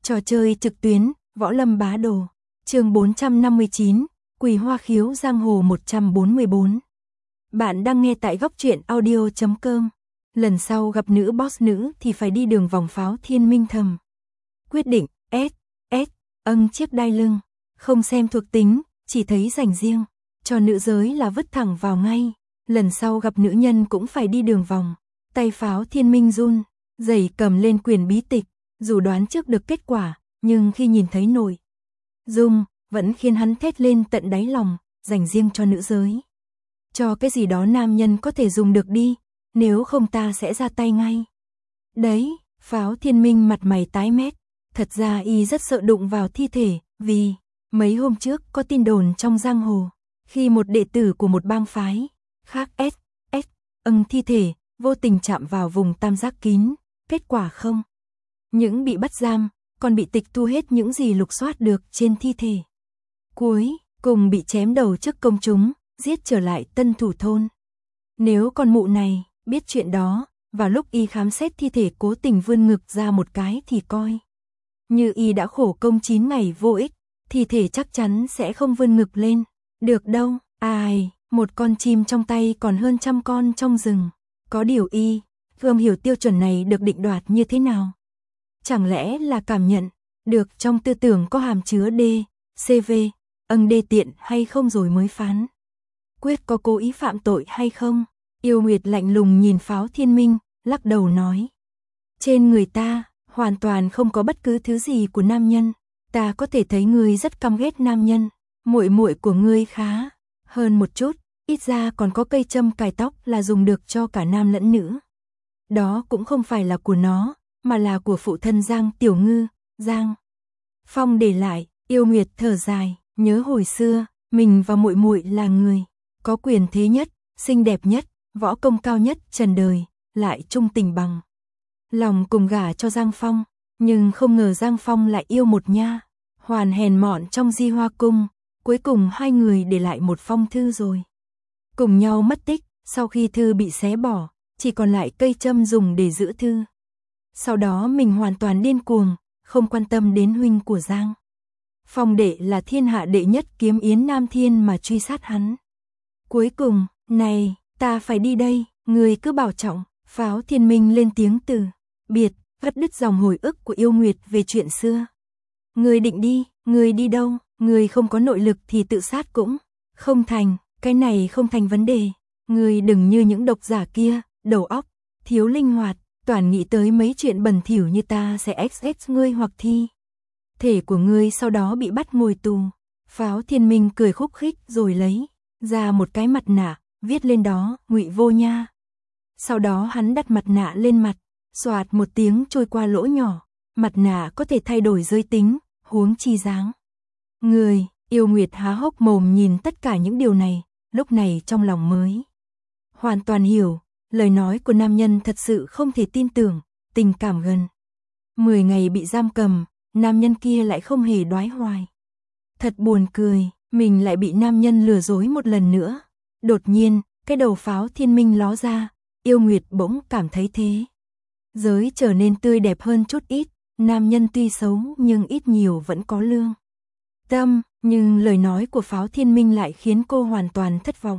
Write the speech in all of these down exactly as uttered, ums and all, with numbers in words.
Trò chơi trực tuyến, Võ Lâm Bá Đồ. Chương bốn trăm năm mươi chín, Quỳ Hoa Khiếu Giang Hồ một trăm bốn mươi bốn. Bạn đang nghe tại góc truyện audio chấm com. Lần sau gặp nữ boss nữ thì phải đi đường vòng Pháo Thiên Minh thầm. Quyết định, S, S, âng chiếc đai lưng. Không xem thuộc tính, chỉ thấy dành riêng. Cho nữ giới là vứt thẳng vào ngay. Lần sau gặp nữ nhân cũng phải đi đường vòng. Tay Pháo Thiên Minh run, giày cầm lên quyền bí tịch. Dù đoán trước được kết quả, nhưng khi nhìn thấy nội dung, vẫn khiến hắn thét lên tận đáy lòng, dành riêng cho nữ giới. Cho cái gì đó nam nhân có thể dùng được đi, nếu không ta sẽ ra tay ngay. Đấy, Pháo Thiên Minh mặt mày tái mét, thật ra y rất sợ đụng vào thi thể, vì mấy hôm trước có tin đồn trong giang hồ, khi một đệ tử của một bang phái khác S, S, âng thi thể, vô tình chạm vào vùng tam giác kín, kết quả không những bị bắt giam, còn bị tịch thu hết những gì lục soát được trên thi thể. Cuối cùng bị chém đầu trước công chúng, giết trở lại Tân Thủ thôn. Nếu con mụ này biết chuyện đó, vào lúc y khám xét thi thể cố tình vươn ngực ra một cái thì coi như y đã khổ công chín ngày vô ích, thi thể chắc chắn sẽ không vươn ngực lên được đâu. Ai, một con chim trong tay còn hơn trăm con trong rừng. Có điều y không hiểu tiêu chuẩn này được định đoạt như thế nào. Chẳng lẽ là cảm nhận được trong tư tưởng có hàm chứa D, C V, âng đê tiện hay không rồi mới phán quyết có cố ý phạm tội hay không? Yêu Nguyệt lạnh lùng nhìn Pháo Thiên Minh, lắc đầu nói. Trên người ta, hoàn toàn không có bất cứ thứ gì của nam nhân. Ta có thể thấy ngươi rất căm ghét nam nhân. Muội muội của ngươi khá hơn một chút, ít ra còn có cây châm cài tóc là dùng được cho cả nam lẫn nữ. Đó cũng không phải là của nó, mà là của phụ thân Giang Tiểu Ngư, Giang Phong để lại. Yêu Nguyệt thở dài, nhớ hồi xưa, mình và muội muội là người có quyền thế nhất, xinh đẹp nhất, võ công cao nhất trần đời, lại trung tình bằng lòng cùng gả cho Giang Phong, nhưng không ngờ Giang Phong lại yêu một nha hoàn hèn mọn trong Di Hoa cung, cuối cùng hai người để lại một phong thư rồi cùng nhau mất tích. Sau khi thư bị xé bỏ, chỉ còn lại cây châm dùng để giữ thư. Sau đó mình hoàn toàn điên cuồng, không quan tâm đến huynh của Giang Phong đệ là thiên hạ đệ nhất kiếm yến Nam Thiên mà truy sát hắn. Cuối cùng, này, ta phải đi đây, người cứ bảo trọng. Pháo Thiên Minh lên tiếng từ biệt, cắt đứt dòng hồi ức của Yêu Nguyệt về chuyện xưa. Người định đi, người đi đâu? Người không có nội lực thì tự sát cũng không thành, cái này không thành vấn đề. Người đừng như những độc giả kia, đầu óc thiếu linh hoạt, toàn nghĩ tới mấy chuyện bẩn thỉu như ta sẽ ích ét ngươi hoặc thi thể của ngươi sau đó bị bắt ngồi tù. Pháo Thiên Minh cười khúc khích rồi lấy ra một cái mặt nạ, viết lên đó Ngụy Vô Nha. Sau đó hắn đặt mặt nạ lên mặt, xoạt một tiếng trôi qua lỗ nhỏ. Mặt nạ có thể thay đổi giới tính, huống chi dáng người. Yêu Nguyệt há hốc mồm nhìn tất cả những điều này, lúc này trong lòng mới hoàn toàn hiểu, lời nói của nam nhân thật sự không thể tin tưởng. Tình cảm gần mười ngày bị giam cầm, nam nhân kia lại không hề đoái hoài. Thật buồn cười, mình lại bị nam nhân lừa dối một lần nữa. Đột nhiên, cái đầu Pháo Thiên Minh ló ra, Yêu Nguyệt bỗng cảm thấy thế giới trở nên tươi đẹp hơn chút ít. Nam nhân tuy xấu nhưng ít nhiều vẫn có lương tâm, nhưng lời nói của Pháo Thiên Minh lại khiến cô hoàn toàn thất vọng.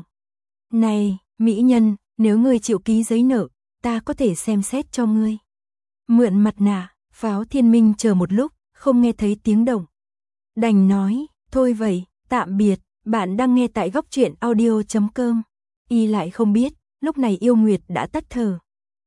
Này, mỹ nhân, nếu ngươi chịu ký giấy nợ, ta có thể xem xét cho ngươi mượn mặt nạ. Pháo Thiên Minh chờ một lúc, không nghe thấy tiếng động, đành nói, thôi vậy, tạm biệt. Bạn đang nghe tại góc truyện audio chấm com. Y lại không biết, lúc này Yêu Nguyệt đã tắt thở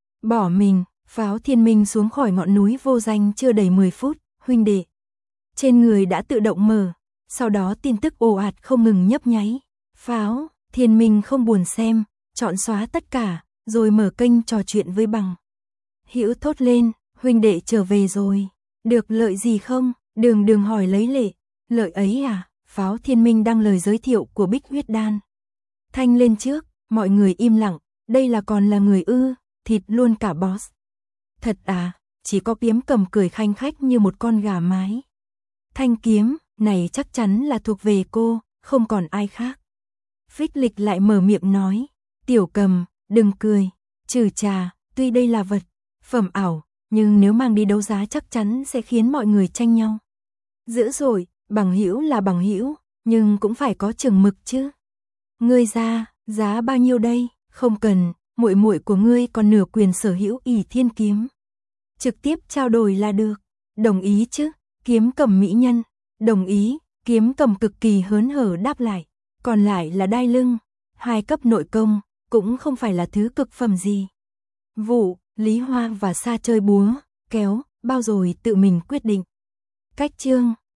bỏ mình. Pháo Thiên Minh xuống khỏi ngọn núi vô danh chưa đầy mười phút, huynh đệ trên người đã tự động mở, sau đó tin tức ồ ạt không ngừng nhấp nháy. Pháo Thiên Minh không buồn xem, chọn xóa tất cả, rồi mở kênh trò chuyện với bằng hữu thốt lên, huynh đệ trở về rồi, được lợi gì không? Đường Đường hỏi lấy lệ. Lợi ấy à? Pháo Thiên Minh đăng lời giới thiệu của Bích Huyết Đan Thanh lên trước, mọi người im lặng. Đây là còn là người ư? Thịt luôn cả boss. Thật à? Chỉ có Kiếm Cầm cười khanh khách như một con gà mái. Thanh kiếm này chắc chắn là thuộc về cô, không còn ai khác. Phích Lịch lại mở miệng nói, Tiểu Cầm, đừng cười, trừ trà, tuy đây là vật phẩm ảo, nhưng nếu mang đi đấu giá chắc chắn sẽ khiến mọi người tranh nhau. Dữ dội, bằng hữu là bằng hữu, nhưng cũng phải có chừng mực chứ. Ngươi ra, giá bao nhiêu đây? Không cần, muội muội của ngươi còn nửa quyền sở hữu ỷ thiên kiếm. Trực tiếp trao đổi là được. Đồng ý chứ? Kiếm Cầm mỹ nhân. Đồng ý, Kiếm Cầm cực kỳ hớn hở đáp lại. Còn lại là đai lưng, hai cấp nội công, cũng không phải là thứ cực phẩm gì. Vụ, Lý Hoa và Sa chơi búa, kéo, bao rồi tự mình quyết định. Cách chương